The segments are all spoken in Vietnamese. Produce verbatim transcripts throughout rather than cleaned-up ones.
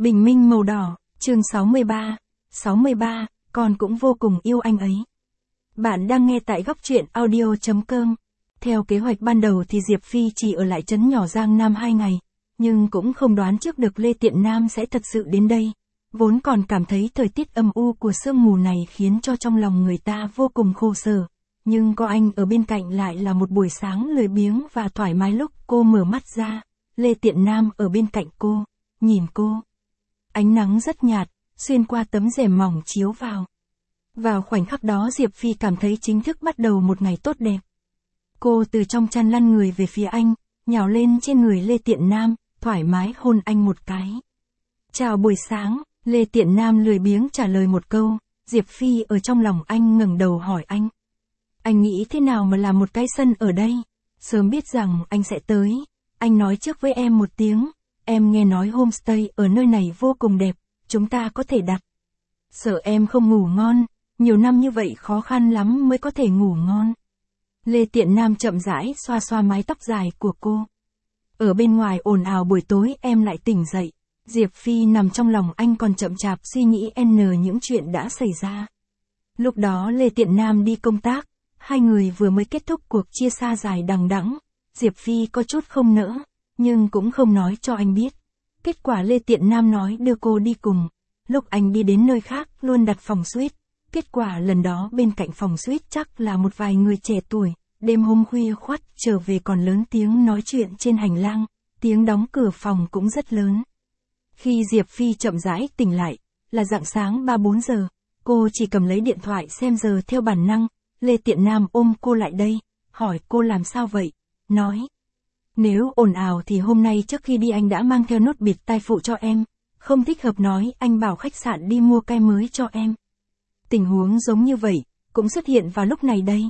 Bình minh màu đỏ, chương sáu mươi ba. sáu mươi ba, con cũng vô cùng yêu anh ấy. Bạn đang nghe tại góc truyện audio chấm com. Theo kế hoạch ban đầu thì Diệp Phi chỉ ở lại trấn nhỏ Giang Nam hai ngày, nhưng cũng không đoán trước được Lê Tiện Nam sẽ thật sự đến đây. Vốn còn cảm thấy thời tiết âm u của sương mù này khiến cho trong lòng người ta vô cùng khổ sở. Nhưng có anh ở bên cạnh lại là một buổi sáng lười biếng và thoải mái. Lúc cô mở mắt ra, Lê Tiện Nam ở bên cạnh cô, nhìn cô. Ánh nắng rất nhạt, xuyên qua tấm rèm mỏng chiếu vào. Vào khoảnh khắc đó Diệp Phi cảm thấy chính thức bắt đầu một ngày tốt đẹp. Cô từ trong chăn lăn người về phía anh, nhào lên trên người Lê Tiện Nam, thoải mái hôn anh một cái. Chào buổi sáng, Lê Tiện Nam lười biếng trả lời một câu. Diệp Phi ở trong lòng anh ngẩng đầu hỏi anh. Anh nghĩ thế nào mà làm một cái sân ở đây? Sớm biết rằng anh sẽ tới, anh nói trước với em một tiếng. Em nghe nói homestay ở nơi này vô cùng đẹp, chúng ta có thể đặt. Sợ em không ngủ ngon, nhiều năm như vậy khó khăn lắm mới có thể ngủ ngon. Lê Tiện Nam chậm rãi xoa xoa mái tóc dài của cô. Ở bên ngoài ồn ào buổi tối em lại tỉnh dậy. Diệp Phi nằm trong lòng anh còn chậm chạp suy nghĩ n những chuyện đã xảy ra. Lúc đó Lê Tiện Nam đi công tác, hai người vừa mới kết thúc cuộc chia xa dài đằng đẵng. Diệp Phi có chút không nỡ, nhưng cũng không nói cho anh biết. Kết quả Lê Tiện Nam nói đưa cô đi cùng. Lúc anh đi đến nơi khác luôn đặt phòng suite. Kết quả lần đó bên cạnh phòng suite chắc là một vài người trẻ tuổi. Đêm hôm khuya khoắt trở về còn lớn tiếng nói chuyện trên hành lang. Tiếng đóng cửa phòng cũng rất lớn. Khi Diệp Phi chậm rãi tỉnh lại, là rạng sáng ba bốn giờ. Cô chỉ cầm lấy điện thoại xem giờ theo bản năng. Lê Tiện Nam ôm cô lại đây, hỏi cô làm sao vậy, nói. Nếu ồn ào thì hôm nay trước khi đi anh đã mang theo nốt bịt tai phụ cho em. Không thích hợp nói anh bảo khách sạn đi mua cái mới cho em. Tình huống giống như vậy, cũng xuất hiện vào lúc này đây.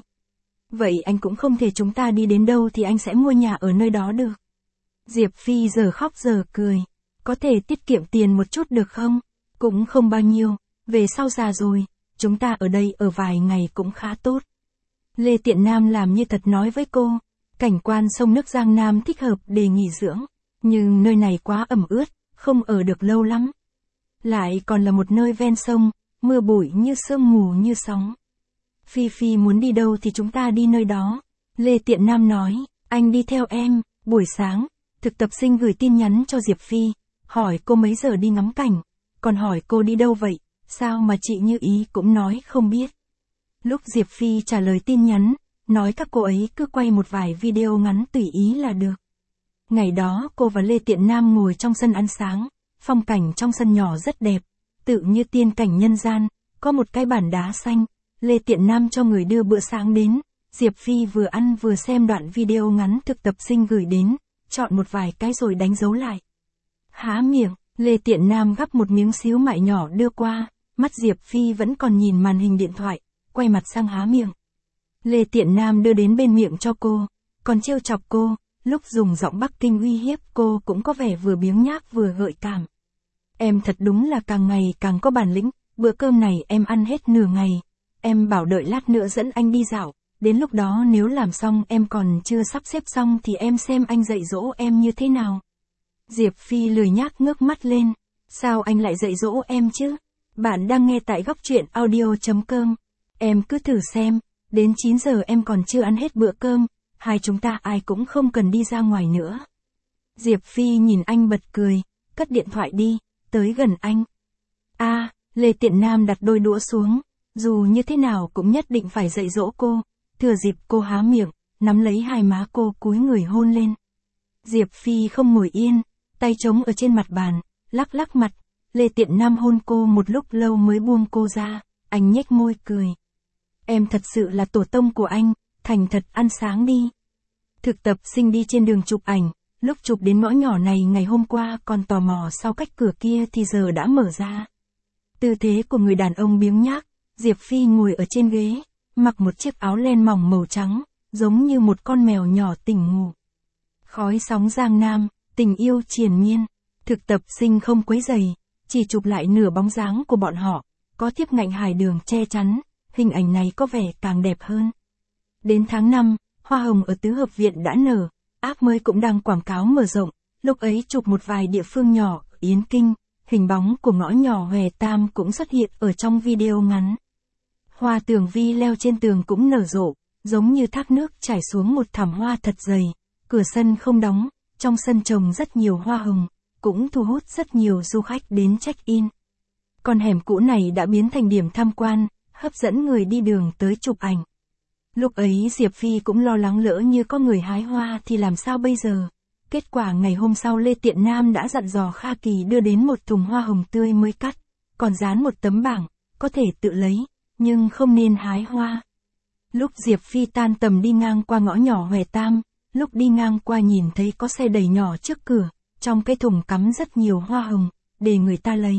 Vậy anh cũng không thể chúng ta đi đến đâu thì anh sẽ mua nhà ở nơi đó được. Diệp Phi giờ khóc giờ cười. Có thể tiết kiệm tiền một chút được không? Cũng không bao nhiêu, về sau già rồi, chúng ta ở đây ở vài ngày cũng khá tốt. Lê Tiện Nam làm như thật nói với cô. Cảnh quan sông nước Giang Nam thích hợp để nghỉ dưỡng, nhưng nơi này quá ẩm ướt, không ở được lâu lắm. Lại còn là một nơi ven sông, mưa bụi như sương mù như sóng. Phi Phi muốn đi đâu thì chúng ta đi nơi đó. Lê Tiện Nam nói, anh đi theo em. Buổi sáng, thực tập sinh gửi tin nhắn cho Diệp Phi, hỏi cô mấy giờ đi ngắm cảnh, còn hỏi cô đi đâu vậy, sao mà chị Như Ý cũng nói không biết. Lúc Diệp Phi trả lời tin nhắn, nói các cô ấy cứ quay một vài video ngắn tùy ý là được. Ngày đó cô và Lê Tiện Nam ngồi trong sân ăn sáng, phong cảnh trong sân nhỏ rất đẹp, tự như tiên cảnh nhân gian, có một cái bàn đá xanh, Lê Tiện Nam cho người đưa bữa sáng đến, Diệp Phi vừa ăn vừa xem đoạn video ngắn thực tập sinh gửi đến, chọn một vài cái rồi đánh dấu lại. Há miệng, Lê Tiện Nam gắp một miếng xíu mại nhỏ đưa qua, mắt Diệp Phi vẫn còn nhìn màn hình điện thoại, quay mặt sang há miệng. Lê Tiện Nam đưa đến bên miệng cho cô, còn trêu chọc cô, lúc dùng giọng Bắc Kinh uy hiếp cô cũng có vẻ vừa biếng nhác vừa gợi cảm. Em thật đúng là càng ngày càng có bản lĩnh, bữa cơm này em ăn hết nửa ngày, em bảo đợi lát nữa dẫn anh đi dạo, đến lúc đó nếu làm xong em còn chưa sắp xếp xong thì em xem anh dạy dỗ em như thế nào. Diệp Phi lười nhác ngước mắt lên, sao anh lại dạy dỗ em chứ? Bạn đang nghe tại góc truyện audio chấm com. Em cứ thử xem, đến chín giờ em còn chưa ăn hết bữa cơm, hai chúng ta ai cũng không cần đi ra ngoài nữa. Diệp Phi nhìn anh bật cười, cất điện thoại đi, tới gần anh. A, à, Lê Tiện Nam đặt đôi đũa xuống, dù như thế nào cũng nhất định phải dạy dỗ cô, thừa dịp cô há miệng, nắm lấy hai má cô cúi người hôn lên. Diệp Phi không ngồi yên, tay trống ở trên mặt bàn, lắc lắc mặt, Lê Tiện Nam hôn cô một lúc lâu mới buông cô ra, anh nhếch môi cười. Em thật sự là tổ tông của anh, thành thật ăn sáng đi. Thực tập sinh đi trên đường chụp ảnh, lúc chụp đến ngõ nhỏ này ngày hôm qua còn tò mò sau cách cửa kia thì giờ đã mở ra. Tư thế của người đàn ông biếng nhác, Diệp Phi ngồi ở trên ghế, mặc một chiếc áo len mỏng màu trắng, giống như một con mèo nhỏ tỉnh ngủ. Khói sóng Giang Nam, tình yêu triền miên, thực tập sinh không quấy rầy, chỉ chụp lại nửa bóng dáng của bọn họ, có thiếp ngạnh hải đường che chắn, hình ảnh này có vẻ càng đẹp hơn. Đến tháng năm, hoa hồng ở tứ hợp viện đã nở, app mới cũng đang quảng cáo mở rộng, lúc ấy chụp một vài địa phương nhỏ, Yến Kinh, hình bóng của ngõ nhỏ Hòe Tam cũng xuất hiện ở trong video ngắn. Hoa tường vi leo trên tường cũng nở rộ, giống như thác nước chảy xuống một thảm hoa thật dày, cửa sân không đóng, trong sân trồng rất nhiều hoa hồng, cũng thu hút rất nhiều du khách đến check-in. Con hẻm cũ này đã biến thành điểm tham quan, hấp dẫn người đi đường tới chụp ảnh. Lúc ấy Diệp Phi cũng lo lắng lỡ như có người hái hoa thì làm sao bây giờ. Kết quả ngày hôm sau Lê Tiện Nam đã dặn dò Kha Kỳ đưa đến một thùng hoa hồng tươi mới cắt, còn dán một tấm bảng, có thể tự lấy, nhưng không nên hái hoa. Lúc Diệp Phi tan tầm đi ngang qua ngõ nhỏ Hòe Tam, lúc đi ngang qua nhìn thấy có xe đẩy nhỏ trước cửa, trong cái thùng cắm rất nhiều hoa hồng, để người ta lấy.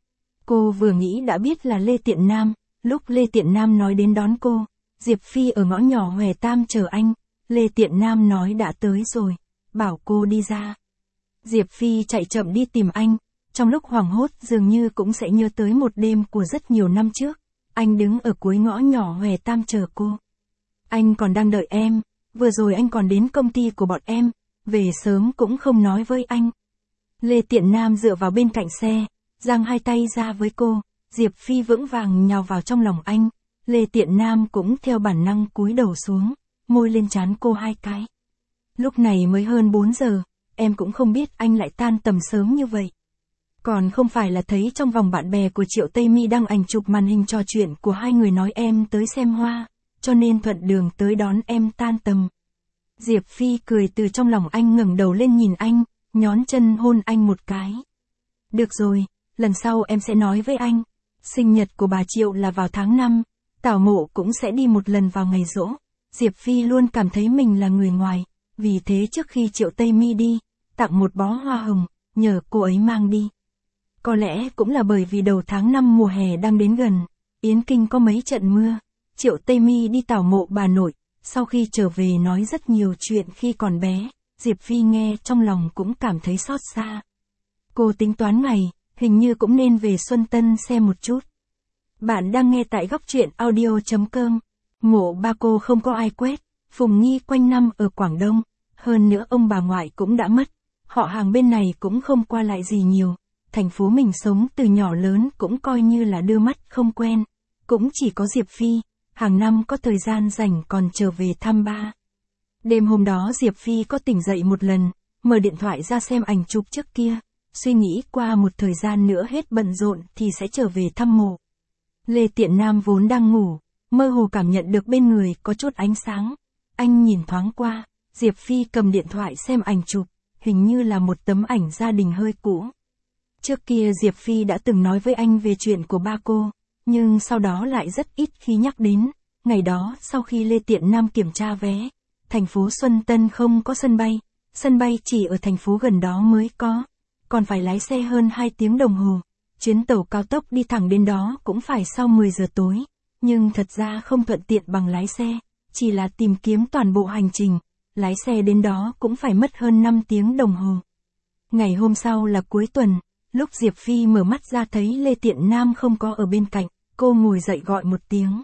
Cô vừa nghĩ đã biết là Lê Tiện Nam, lúc Lê Tiện Nam nói đến đón cô, Diệp Phi ở ngõ nhỏ Hòe Tam chờ anh, Lê Tiện Nam nói đã tới rồi, bảo cô đi ra. Diệp Phi chạy chậm đi tìm anh, trong lúc hoảng hốt dường như cũng sẽ nhớ tới một đêm của rất nhiều năm trước, anh đứng ở cuối ngõ nhỏ Hòe Tam chờ cô. Anh còn đang đợi em, vừa rồi anh còn đến công ty của bọn em, về sớm cũng không nói với anh. Lê Tiện Nam dựa vào bên cạnh xe, giang hai tay ra với cô, Diệp Phi vững vàng nhào vào trong lòng anh, Lê Tiện Nam cũng theo bản năng cúi đầu xuống, môi lên trán cô hai cái. Lúc này mới hơn bốn giờ, em cũng không biết anh lại tan tầm sớm như vậy. Còn không phải là thấy trong vòng bạn bè của Triệu Tây Mi đăng ảnh chụp màn hình trò chuyện của hai người nói em tới xem hoa, cho nên thuận đường tới đón em tan tầm. Diệp Phi cười từ trong lòng anh ngẩng đầu lên nhìn anh, nhón chân hôn anh một cái. Được rồi, lần sau em sẽ nói với anh. Sinh nhật của bà Triệu là vào tháng năm, Tảo Mộ cũng sẽ đi một lần vào ngày giỗ. Diệp Phi luôn cảm thấy mình là người ngoài, vì thế trước khi Triệu Tây Mi đi, tặng một bó hoa hồng, nhờ cô ấy mang đi. Có lẽ cũng là bởi vì đầu tháng năm mùa hè đang đến gần, Yến Kinh có mấy trận mưa, Triệu Tây Mi đi tảo mộ bà nội, sau khi trở về nói rất nhiều chuyện khi còn bé, Diệp Phi nghe trong lòng cũng cảm thấy xót xa. Cô tính toán ngày, hình như cũng nên về Xuân Tân xem một chút. Bạn đang nghe tại góc truyện audio chấm com. Mộ ba cô không có ai quét, Phùng Nghi quanh năm ở Quảng Đông, hơn nữa ông bà ngoại cũng đã mất, họ hàng bên này cũng không qua lại gì nhiều, thành phố mình sống từ nhỏ lớn cũng coi như là đưa mắt không quen, cũng chỉ có Diệp Phi, hàng năm có thời gian rảnh còn trở về thăm ba. Đêm hôm đó Diệp Phi có tỉnh dậy một lần, mở điện thoại ra xem ảnh chụp trước kia, suy nghĩ qua một thời gian nữa hết bận rộn thì sẽ trở về thăm mộ. Lê Tiện Nam vốn đang ngủ, mơ hồ cảm nhận được bên người có chút ánh sáng. Anh nhìn thoáng qua, Diệp Phi cầm điện thoại xem ảnh chụp, hình như là một tấm ảnh gia đình hơi cũ. Trước kia Diệp Phi đã từng nói với anh về chuyện của ba cô, nhưng sau đó lại rất ít khi nhắc đến. Ngày đó sau khi Lê Tiện Nam kiểm tra vé, thành phố Xuân Tân không có sân bay, sân bay chỉ ở thành phố gần đó mới có, còn phải lái xe hơn hai tiếng đồng hồ. Chuyến tàu cao tốc đi thẳng đến đó cũng phải sau mười giờ tối, nhưng thật ra không thuận tiện bằng lái xe, chỉ là tìm kiếm toàn bộ hành trình, lái xe đến đó cũng phải mất hơn năm tiếng đồng hồ. Ngày hôm sau là cuối tuần, lúc Diệp Phi mở mắt ra thấy Lê Tiện Nam không có ở bên cạnh, cô ngồi dậy gọi một tiếng.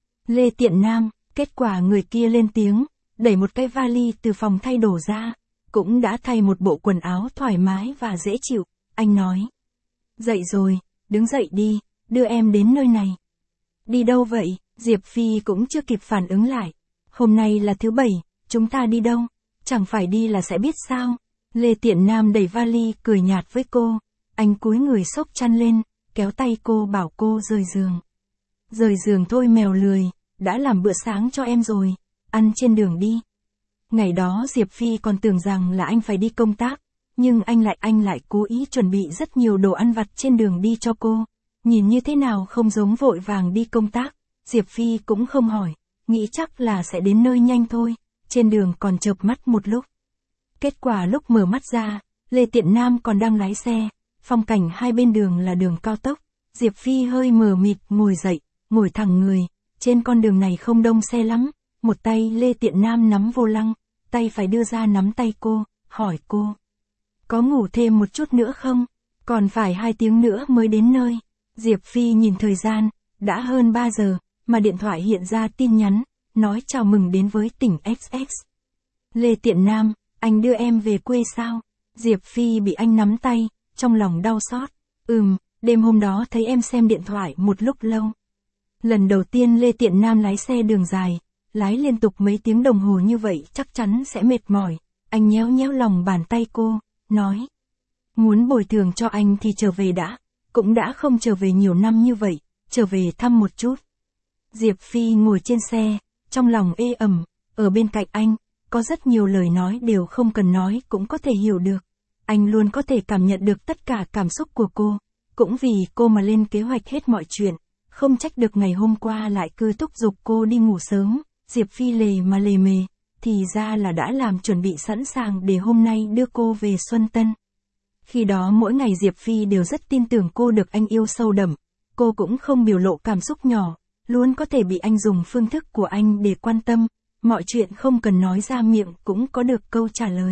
Lê Tiện Nam, kết quả người kia lên tiếng, đẩy một cái vali từ phòng thay đồ ra, cũng đã thay một bộ quần áo thoải mái và dễ chịu, anh nói. Dậy rồi, đứng dậy đi, đưa em đến nơi này. Đi đâu vậy? Diệp Phi cũng chưa kịp phản ứng lại. Hôm nay là thứ bảy, chúng ta đi đâu? Chẳng phải đi là sẽ biết sao? Lê Tiện Nam đẩy vali cười nhạt với cô. Anh cúi người xốc chăn lên, kéo tay cô bảo cô rời giường. Rời giường thôi mèo lười, đã làm bữa sáng cho em rồi, ăn trên đường đi. Ngày đó Diệp Phi còn tưởng rằng là anh phải đi công tác, nhưng anh lại anh lại cố ý chuẩn bị rất nhiều đồ ăn vặt trên đường đi cho cô. Nhìn như thế nào không giống vội vàng đi công tác, Diệp Phi cũng không hỏi, nghĩ chắc là sẽ đến nơi nhanh thôi, trên đường còn chợp mắt một lúc. Kết quả lúc mở mắt ra, Lê Tiện Nam còn đang lái xe, phong cảnh hai bên đường là đường cao tốc, Diệp Phi hơi mờ mịt ngồi dậy, ngồi thẳng người, trên con đường này không đông xe lắm, một tay Lê Tiện Nam nắm vô lăng, tay phải đưa ra nắm tay cô, hỏi cô. Có ngủ thêm một chút nữa không? Còn phải hai tiếng nữa mới đến nơi. Diệp Phi nhìn thời gian, đã hơn ba giờ, mà điện thoại hiện ra tin nhắn, nói chào mừng đến với tỉnh ích ích. Lê Tiện Nam, anh đưa em về quê sao? Diệp Phi bị anh nắm tay, trong lòng đau xót. Ừm, đêm hôm đó thấy em xem điện thoại một lúc lâu. Lần đầu tiên Lê Tiện Nam lái xe đường dài, lái liên tục mấy tiếng đồng hồ như vậy chắc chắn sẽ mệt mỏi. Anh nhéo nhéo lòng bàn tay cô, nói. Muốn bồi thường cho anh thì trở về đã, cũng đã không trở về nhiều năm như vậy, trở về thăm một chút. Diệp Phi ngồi trên xe, trong lòng ê ẩm, ở bên cạnh anh, có rất nhiều lời nói đều không cần nói cũng có thể hiểu được. Anh luôn có thể cảm nhận được tất cả cảm xúc của cô, cũng vì cô mà lên kế hoạch hết mọi chuyện, không trách được ngày hôm qua lại cứ thúc giục cô đi ngủ sớm, Diệp Phi lề mà lề mề, thì ra là đã làm chuẩn bị sẵn sàng để hôm nay đưa cô về Xuân Tân. Khi đó mỗi ngày Diệp Phi đều rất tin tưởng cô được anh yêu sâu đậm, cô cũng không biểu lộ cảm xúc nhỏ, luôn có thể bị anh dùng phương thức của anh để quan tâm, mọi chuyện không cần nói ra miệng cũng có được câu trả lời.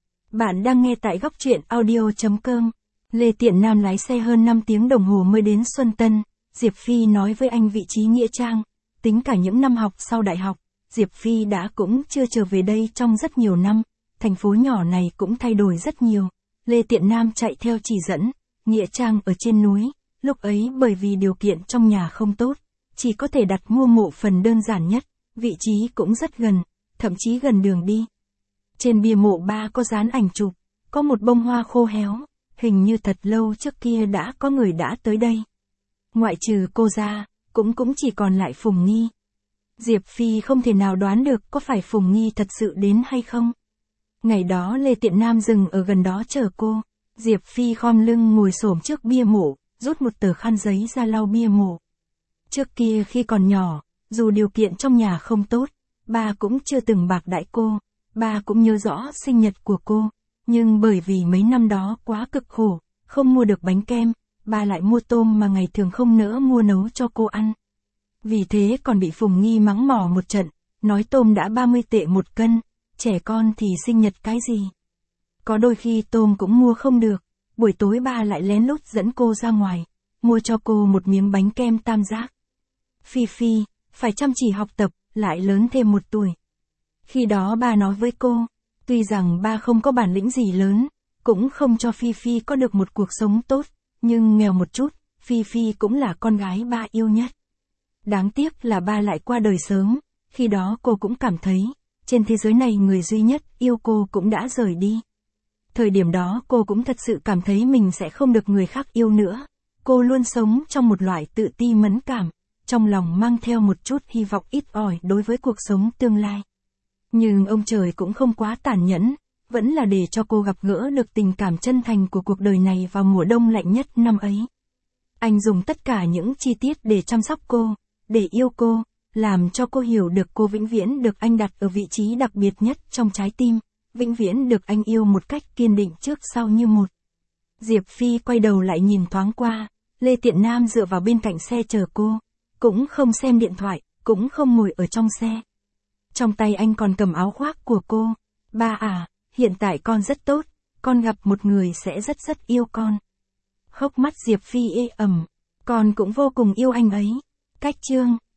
Bạn đang nghe tại góc truyện audio chấm com. Lê Tiện Nam lái xe hơn năm tiếng đồng hồ mới đến Xuân Tân, Diệp Phi nói với anh vị trí nghĩa trang, tính cả những năm học sau đại học, Diệp Phi đã cũng chưa trở về đây trong rất nhiều năm, thành phố nhỏ này cũng thay đổi rất nhiều. Lê Tiện Nam chạy theo chỉ dẫn, nghĩa trang ở trên núi, lúc ấy bởi vì điều kiện trong nhà không tốt, chỉ có thể đặt mua mộ phần đơn giản nhất, vị trí cũng rất gần, thậm chí gần đường đi. Trên bia mộ ba có dán ảnh chụp, có một bông hoa khô héo, hình như thật lâu trước kia đã có người đã tới đây. Ngoại trừ cô ra, cũng cũng chỉ còn lại Phùng Nghi. Diệp Phi không thể nào đoán được có phải Phùng Nghi thật sự đến hay không. Ngày đó Lê Tiện Nam dừng ở gần đó chờ cô, Diệp Phi khom lưng ngồi xổm trước bia mộ, rút một tờ khăn giấy ra lau bia mộ. Trước kia khi còn nhỏ, dù điều kiện trong nhà không tốt, ba cũng chưa từng bạc đãi cô, ba cũng nhớ rõ sinh nhật của cô, nhưng bởi vì mấy năm đó quá cực khổ, không mua được bánh kem, ba lại mua tôm mà ngày thường không nỡ mua nấu cho cô ăn. Vì thế còn bị Phùng Nghi mắng mỏ một trận, nói tôm đã ba mươi tệ một cân, trẻ con thì sinh nhật cái gì. Có đôi khi tôm cũng mua không được, buổi tối ba lại lén lút dẫn cô ra ngoài, mua cho cô một miếng bánh kem tam giác. Phi Phi, phải chăm chỉ học tập, lại lớn thêm một tuổi. Khi đó ba nói với cô, tuy rằng ba không có bản lĩnh gì lớn, cũng không cho Phi Phi có được một cuộc sống tốt, nhưng nghèo một chút, Phi Phi cũng là con gái ba yêu nhất. Đáng tiếc là ba lại qua đời sớm, khi đó cô cũng cảm thấy, trên thế giới này người duy nhất yêu cô cũng đã rời đi. Thời điểm đó cô cũng thật sự cảm thấy mình sẽ không được người khác yêu nữa. Cô luôn sống trong một loại tự ti mẫn cảm, trong lòng mang theo một chút hy vọng ít ỏi đối với cuộc sống tương lai. Nhưng ông trời cũng không quá tàn nhẫn, vẫn là để cho cô gặp gỡ được tình cảm chân thành của cuộc đời này vào mùa đông lạnh nhất năm ấy. Anh dùng tất cả những chi tiết để chăm sóc cô, để yêu cô, làm cho cô hiểu được cô vĩnh viễn được anh đặt ở vị trí đặc biệt nhất trong trái tim, vĩnh viễn được anh yêu một cách kiên định trước sau như một. Diệp Phi quay đầu lại nhìn thoáng qua, Lê Tiện Nam dựa vào bên cạnh xe chờ cô, cũng không xem điện thoại, cũng không ngồi ở trong xe. Trong tay anh còn cầm áo khoác của cô. Ba à, hiện tại con rất tốt, con gặp một người sẽ rất rất yêu con. Hốc mắt Diệp Phi ê ẩm, con cũng vô cùng yêu anh ấy. Cách chương